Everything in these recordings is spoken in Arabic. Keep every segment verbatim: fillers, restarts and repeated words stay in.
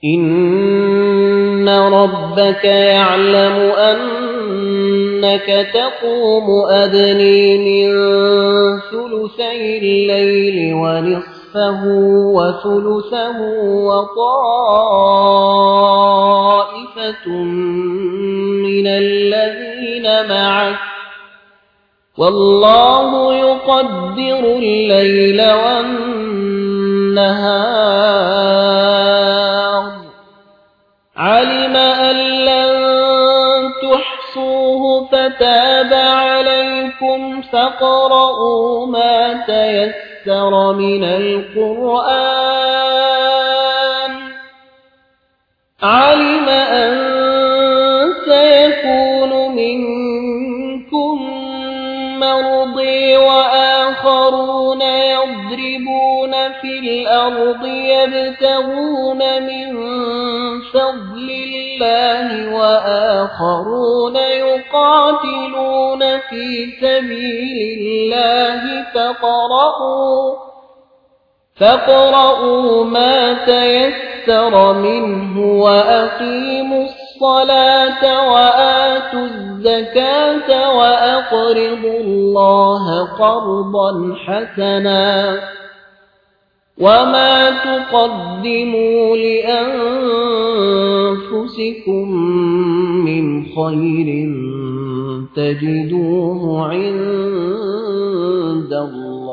إن ربك يعلم أنك تقوم أدني من ثلثي الليل ونصفه وثلثه وطائفة من الذين معك والله يقدر الليل والنهار علم أن لن تحصوه فتاب عليكم فاقرؤوا ما تيسر من القرآن علم أن سيكون منكم مرضي وآخرون يضربون في الأرض يبتغون من فضل الله وآخرون يقاتلون في سبيل الله فاقرؤوا فاقرؤوا ما تيسر منه وأقيموا الصلاة وآتوا الزكاة وأقرضوا الله قرضا حسنا وما تقدموا لأنفسكم من خير تجدوه عند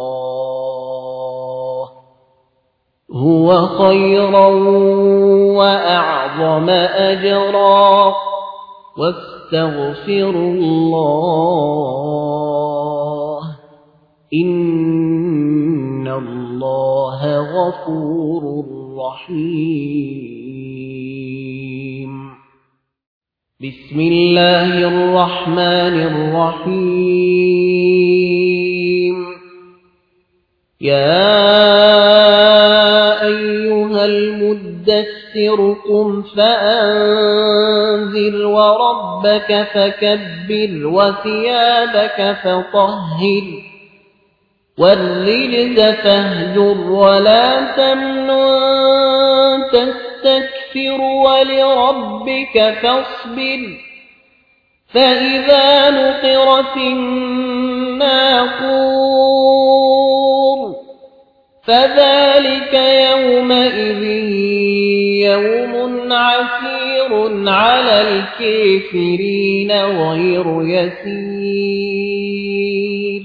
الله هو خيرا وأعظم أجرا واستغفروا الله إن الله غفور رحيم بسم الله الرحمن الرحيم يا أيها المدثر قم فأنذر وربك فكبر وثيابك فطهر والرجز فاهجر ولا تمنن تستكثر ولربك فاصبر فإذا نقر في الناقور فذلك يومئذ يوم عسير على الكافرين غير يسير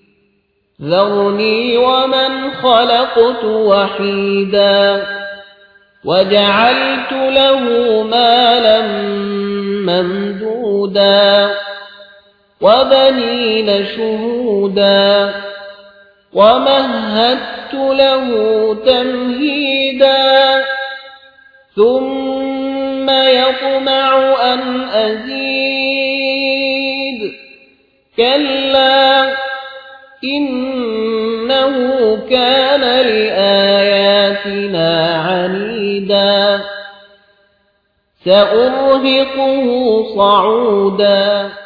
ذرني ومن خلقت وحيدا وجعلت له مالا ممدودا وبنين شهودا ومهدت له تمهيدا ثم يطمع أن أزيد كلا إنه كان لآياتنا عنيدا سأرهقه صعودا